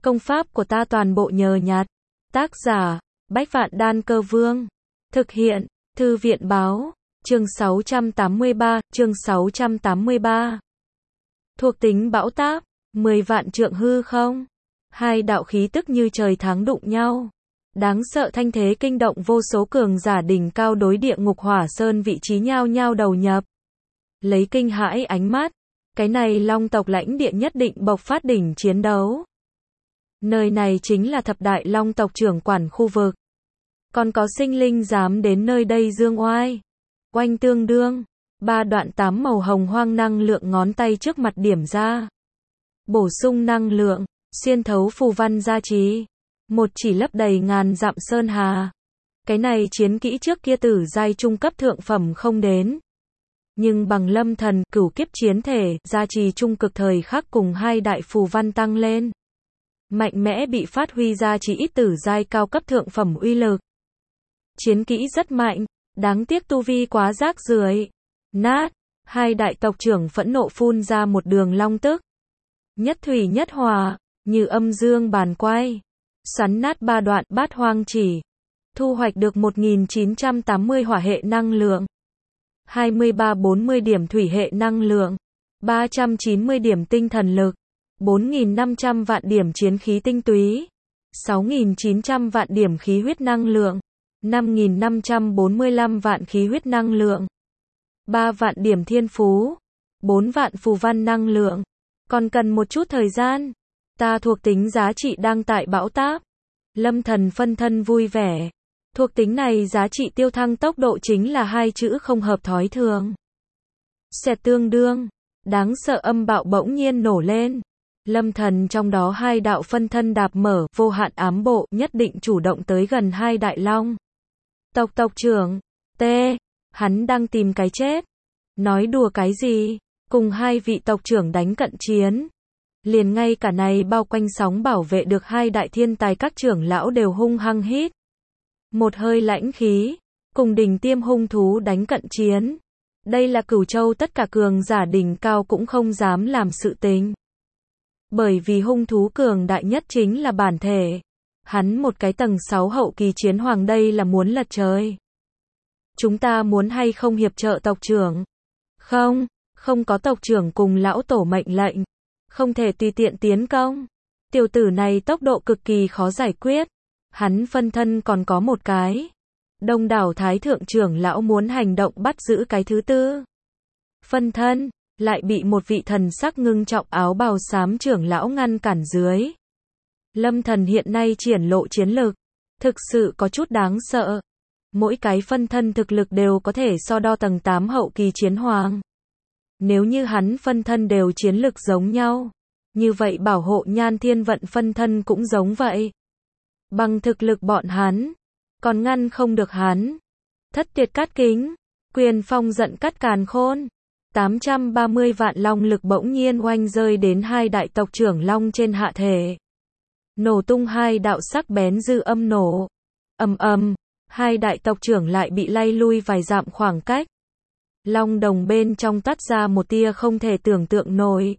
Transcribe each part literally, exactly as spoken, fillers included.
Công pháp của ta toàn bộ nhờ nhặt. Tác giả, Bách Vạn Đan Cơ Vương. Thực hiện, Thư viện Báo. Chương sáu trăm tám mươi ba, chương sáu trăm tám mươi ba. Thuộc tính bão táp, mười vạn trượng hư không. Hai đạo khí tức như trời tháng đụng nhau. Đáng sợ thanh thế kinh động vô số cường giả đỉnh cao đối địa ngục hỏa sơn vị trí nhao nhao đầu nhập. Lấy kinh hãi ánh mắt, cái này long tộc lãnh địa nhất định bộc phát đỉnh chiến đấu. Nơi này chính là thập đại long tộc trưởng quản khu vực. Còn có sinh linh dám đến nơi đây dương oai. Oanh tương đương, ba đoạn tám màu hồng hoang năng lượng ngón tay trước mặt điểm ra. Bổ sung năng lượng, xuyên thấu phù văn gia trì. Một chỉ lấp đầy ngàn dặm sơn hà. Cái này chiến kỹ trước kia tử giai trung cấp thượng phẩm không đến. Nhưng bằng lâm thần, cửu kiếp chiến thể, gia trì trung cực thời khắc cùng hai đại phù văn tăng lên. Mạnh mẽ bị phát huy ra chỉ ít tử giai cao cấp thượng phẩm uy lực. Chiến kỹ rất mạnh, đáng tiếc tu vi quá rác rưởi. Nát, hai đại tộc trưởng phẫn nộ phun ra một đường long tức. Nhất thủy nhất hòa, như âm dương bàn quay. Xoắn nát ba đoạn bát hoang chỉ. Thu hoạch được một nghìn chín trăm tám mươi hỏa hệ năng lượng. hai mươi ba bốn mươi điểm thủy hệ năng lượng. ba trăm chín mươi điểm tinh thần lực. bốn nghìn năm trăm vạn điểm chiến khí tinh túy. sáu nghìn chín trăm vạn điểm khí huyết năng lượng. năm nghìn năm trăm bốn mươi lăm vạn khí huyết năng lượng. ba vạn điểm thiên phú. bốn vạn phù văn năng lượng. Còn cần một chút thời gian. Ta thuộc tính giá trị đang tại bão táp. Lâm thần phân thân vui vẻ. Thuộc tính này giá trị tiêu thăng tốc độ chính là hai chữ không hợp thói thường. Xẹt tương đương. Đáng sợ âm bạo bỗng nhiên nổ lên. Lâm thần trong đó hai đạo phân thân đạp mở, vô hạn ám bộ, nhất định chủ động tới gần hai đại long. Tộc tộc trưởng, T, hắn đang tìm cái chết. Nói đùa cái gì, cùng hai vị tộc trưởng đánh cận chiến. Liền ngay cả này bao quanh sóng bảo vệ được hai đại thiên tài các trưởng lão đều hung hăng hít. Một hơi lãnh khí, cùng đỉnh tiêm hung thú đánh cận chiến. Đây là Cửu Châu tất cả cường giả đỉnh cao cũng không dám làm sự tình. Bởi vì hung thú cường đại nhất chính là bản thể. Hắn một cái tầng sáu hậu kỳ chiến hoàng đây là muốn lật trời. Chúng ta muốn hay không hiệp trợ tộc trưởng? Không, không có tộc trưởng cùng lão tổ mệnh lệnh. Không thể tùy tiện tiến công. Tiểu tử này tốc độ cực kỳ khó giải quyết. Hắn phân thân còn có một cái. Đông đảo thái thượng trưởng lão muốn hành động bắt giữ cái thứ tư. Phân thân, lại bị một vị thần sắc ngưng trọng áo bào xám trưởng lão ngăn cản dưới. Lâm thần hiện nay triển lộ chiến lực. Thực sự có chút đáng sợ. Mỗi cái phân thân thực lực đều có thể so đo tầng tám hậu kỳ chiến hoàng. Nếu như hắn phân thân đều chiến lực giống nhau. Như vậy bảo hộ nhan thiên vận phân thân cũng giống vậy. Bằng thực lực bọn hắn. Còn ngăn không được hắn. Thất tuyệt cát kính. Quyền phong giận cắt càn khôn. tám trăm ba mươi vạn long lực bỗng nhiên oanh rơi đến hai đại tộc trưởng long trên hạ thể. Nổ tung hai đạo sắc bén dư âm nổ. Ầm ầm, hai đại tộc trưởng lại bị lay lui vài dặm khoảng cách. Long đồng bên trong toát ra một tia không thể tưởng tượng nổi.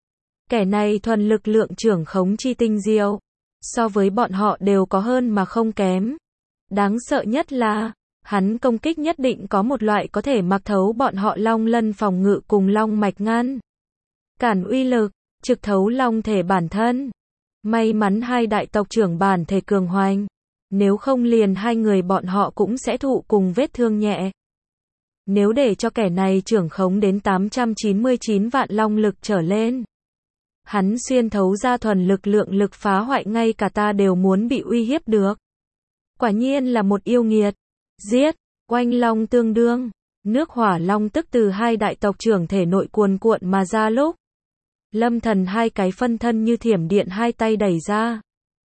Kẻ này thuần lực lượng trưởng khống chi tinh diệu. So với bọn họ đều có hơn mà không kém. Đáng sợ nhất là, hắn công kích nhất định có một loại có thể mặc thấu bọn họ long lân phòng ngự cùng long mạch ngăn. Cản uy lực, trực thấu long thể bản thân. May mắn hai đại tộc trưởng bản thể cường hoành. Nếu không liền hai người bọn họ cũng sẽ thụ cùng vết thương nhẹ. Nếu để cho kẻ này trưởng khống đến tám trăm chín mươi chín vạn long lực trở lên. Hắn xuyên thấu ra thuần lực lượng lực phá hoại ngay cả ta đều muốn bị uy hiếp được. Quả nhiên là một yêu nghiệt. Giết, oanh long tương đương. Nước hỏa long tức từ hai đại tộc trưởng thể nội cuồn cuộn mà ra lúc. Lâm thần hai cái phân thân như thiểm điện hai tay đẩy ra.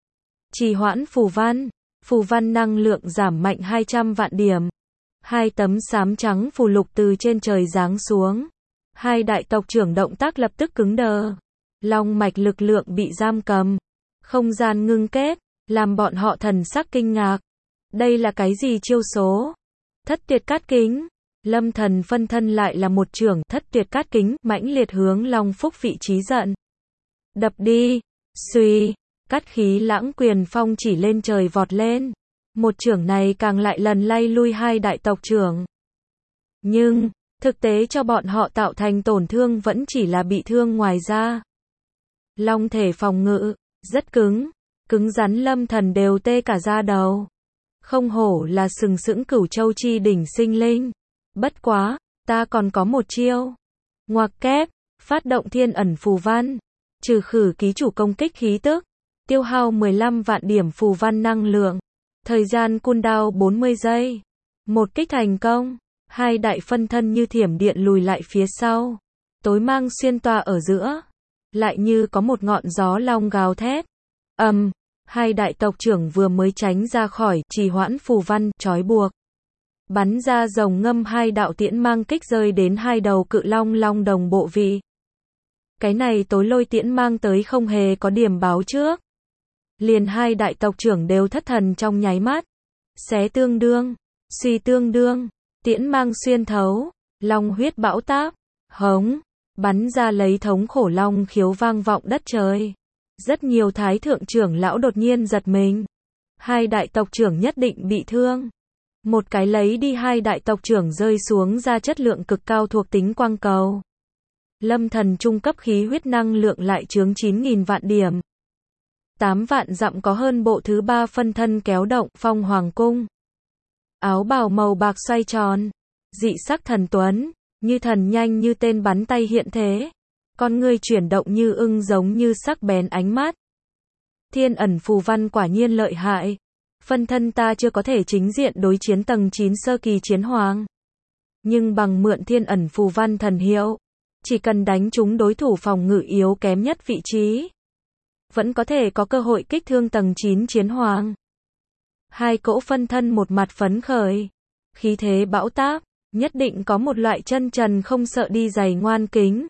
Trì hoãn phù văn. Phù văn năng lượng giảm mạnh hai trăm vạn điểm. Hai tấm xám trắng phù lục từ trên trời giáng xuống. Hai đại tộc trưởng động tác lập tức cứng đờ. Long mạch lực lượng bị giam cầm. Không gian ngưng kết, làm bọn họ thần sắc kinh ngạc. Đây là cái gì chiêu số? Thất tuyệt cát kính. Lâm thần phân thân lại là một trưởng thất tuyệt cát kính, mãnh liệt hướng Long Phúc vị trí giận. Đập đi. Xuy. Cắt khí lãng quyền phong chỉ lên trời vọt lên. Một chưởng này càng lại lần lay lui hai đại tộc trưởng. Nhưng, thực tế cho bọn họ tạo thành tổn thương vẫn chỉ là bị thương ngoài ra. Long thể phòng ngự, rất cứng, cứng rắn Lâm Thần đều tê cả da đầu. Không hổ là sừng sững Cửu Châu chi đỉnh sinh linh. Bất quá, ta còn có một chiêu. Ngoặc kép, phát động thiên ẩn phù văn, trừ khử ký chủ công kích khí tức, tiêu hao mười lăm vạn điểm phù văn năng lượng. Thời gian cooldown bốn mươi giây. Một kích thành công, hai đại phân thân như thiểm điện lùi lại phía sau. Tối mang xuyên toa ở giữa, lại như có một ngọn gió long gào thét. Ầm, um, hai đại tộc trưởng vừa mới tránh ra khỏi trì hoãn phù văn trói buộc, bắn ra rồng ngâm hai đạo tiễn mang kích rơi đến hai đầu cự long long đồng bộ vị. Cái này tối lôi tiễn mang tới không hề có điểm báo trước. Liền hai đại tộc trưởng đều thất thần trong nháy mắt. Xé tương đương, suy tương đương, tiễn mang xuyên thấu, long huyết bão táp, hống, bắn ra lấy thống khổ long khiếu vang vọng đất trời. Rất nhiều thái thượng trưởng lão đột nhiên giật mình. Hai đại tộc trưởng nhất định bị thương. Một cái lấy đi hai đại tộc trưởng rơi xuống ra chất lượng cực cao thuộc tính quang cầu. Lâm Thần trung cấp khí huyết năng lượng lại chướng chín nghìn vạn điểm. tám vạn dặm có hơn bộ thứ ba phân thân kéo động phong hoàng cung. Áo bào màu bạc xoay tròn, dị sắc thần tuấn, như thần nhanh như tên bắn tay hiện thế. Con người chuyển động như ưng giống như sắc bén ánh mắt. Thiên ẩn phù văn quả nhiên lợi hại. Phân thân ta chưa có thể chính diện đối chiến tầng chín sơ kỳ chiến hoàng. Nhưng bằng mượn thiên ẩn phù văn thần hiệu, chỉ cần đánh trúng đối thủ phòng ngự yếu kém nhất vị trí, vẫn có thể có cơ hội kích thương tầng chín chiến hoàng. Hai cỗ phân thân một mặt phấn khởi, khí thế bão táp, nhất định có một loại chân trần không sợ đi giày ngoan kính.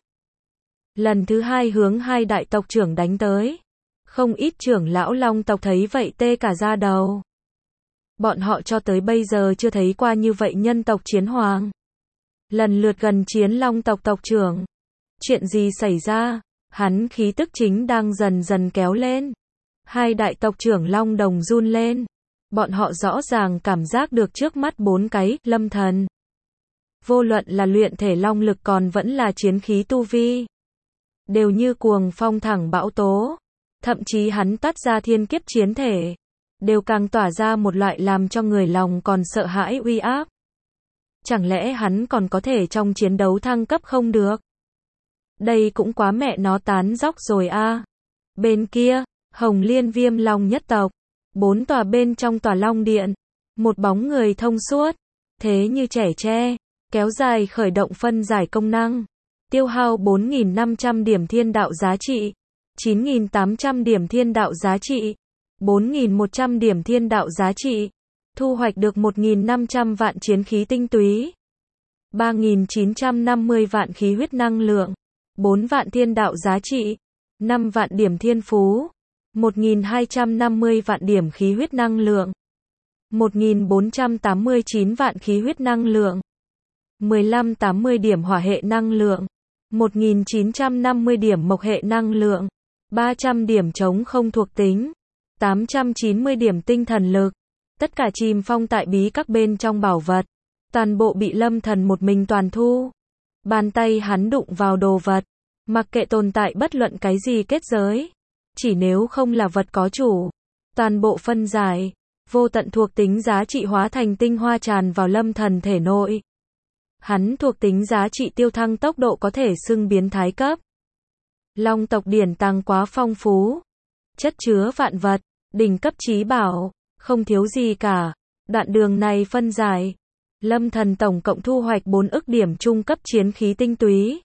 Lần thứ hai hướng hai đại tộc trưởng đánh tới. Không ít trưởng lão long tộc thấy vậy tê cả da đầu. Bọn họ cho tới bây giờ chưa thấy qua như vậy nhân tộc chiến hoàng. Lần lượt gần chiến long tộc tộc trưởng. Chuyện gì xảy ra? Hắn khí tức chính đang dần dần kéo lên. Hai đại tộc trưởng long đồng run lên. Bọn họ rõ ràng cảm giác được trước mắt bốn cái Lâm Thần. Vô luận là luyện thể long lực còn vẫn là chiến khí tu vi, đều như cuồng phong thẳng bão tố. Thậm chí hắn toát ra thiên kiếp chiến thể, đều càng tỏa ra một loại làm cho người lòng còn sợ hãi uy áp. Chẳng lẽ hắn còn có thể trong chiến đấu thăng cấp không được? Đây cũng quá mẹ nó tán dóc rồi a. À. Bên kia, Hồng Liên Viêm Long nhất tộc, bốn tòa bên trong tòa Long Điện, một bóng người thông suốt, thế như trẻ tre, kéo dài khởi động phân giải công năng, tiêu hao bốn nghìn năm trăm điểm thiên đạo giá trị, chín nghìn tám trăm điểm thiên đạo giá trị, bốn nghìn một trăm điểm thiên đạo giá trị, thu hoạch được một nghìn năm trăm vạn chiến khí tinh túy, ba nghìn chín trăm năm mươi vạn khí huyết năng lượng, bốn vạn thiên đạo giá trị, năm vạn điểm thiên phú, một nghìn hai trăm năm mươi vạn điểm khí huyết năng lượng, một nghìn bốn trăm tám mươi chín vạn khí huyết năng lượng, mười lăm tám mươi điểm hỏa hệ năng lượng, một nghìn chín trăm năm mươi điểm mộc hệ năng lượng, ba trăm điểm chống không thuộc tính, tám trăm chín mươi điểm tinh thần lực. Tất cả chìm phong tại bí các bên trong bảo vật, toàn bộ bị Lâm Thần một mình toàn thu. Bàn tay hắn đụng vào đồ vật, mặc kệ tồn tại bất luận cái gì kết giới, chỉ nếu không là vật có chủ, toàn bộ phân giải, vô tận thuộc tính giá trị hóa thành tinh hoa tràn vào Lâm Thần thể nội. Hắn thuộc tính giá trị tiêu thăng tốc độ có thể xưng biến thái cấp. Long tộc điển tàng quá phong phú, chất chứa vạn vật, đỉnh cấp trí bảo, không thiếu gì cả. Đoạn đường này phân giải, Lâm Thần tổng cộng thu hoạch bốn ức điểm trung cấp chiến khí tinh túy,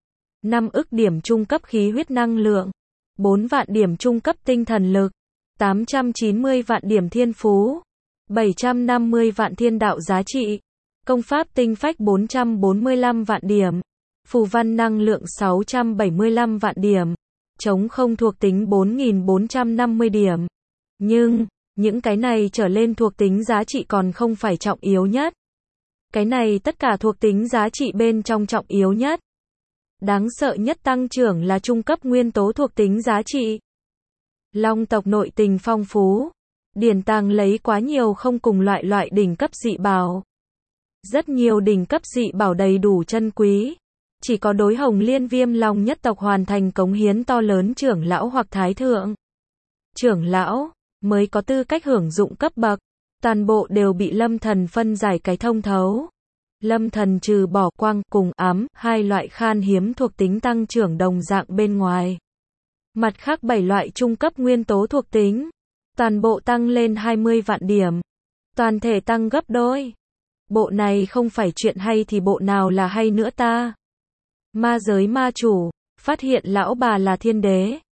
năm ức điểm trung cấp khí huyết năng lượng, bốn vạn điểm trung cấp tinh thần lực, tám trăm chín mươi vạn điểm thiên phú, bảy trăm năm mươi vạn thiên đạo giá trị, công pháp tinh phách bốn trăm bốn mươi lăm vạn điểm, phù văn năng lượng sáu trăm bảy mươi lăm vạn điểm, chống không thuộc tính bốn nghìn bốn trăm năm mươi điểm. Nhưng, những cái này trở lên thuộc tính giá trị còn không phải trọng yếu nhất. Cái này tất cả thuộc tính giá trị bên trong trọng yếu nhất. Đáng sợ nhất tăng trưởng là trung cấp nguyên tố thuộc tính giá trị. Long tộc nội tình phong phú, điển tàng lấy quá nhiều không cùng loại loại đỉnh cấp dị bảo. Rất nhiều đỉnh cấp dị bảo đầy đủ chân quý. Chỉ có đối Hồng Liên Viêm Long nhất tộc hoàn thành cống hiến to lớn trưởng lão hoặc thái thượng. Trưởng lão mới có tư cách hưởng dụng cấp bậc. Toàn bộ đều bị Lâm Thần phân giải cái thông thấu. Lâm Thần trừ bỏ quang cùng ám, hai loại khan hiếm thuộc tính tăng trưởng đồng dạng bên ngoài. Mặt khác bảy loại trung cấp nguyên tố thuộc tính, toàn bộ tăng lên hai mươi vạn điểm. Toàn thể tăng gấp đôi. Bộ này không phải chuyện hay thì bộ nào là hay nữa ta? Ma giới ma chủ, phát hiện lão bà là thiên đế.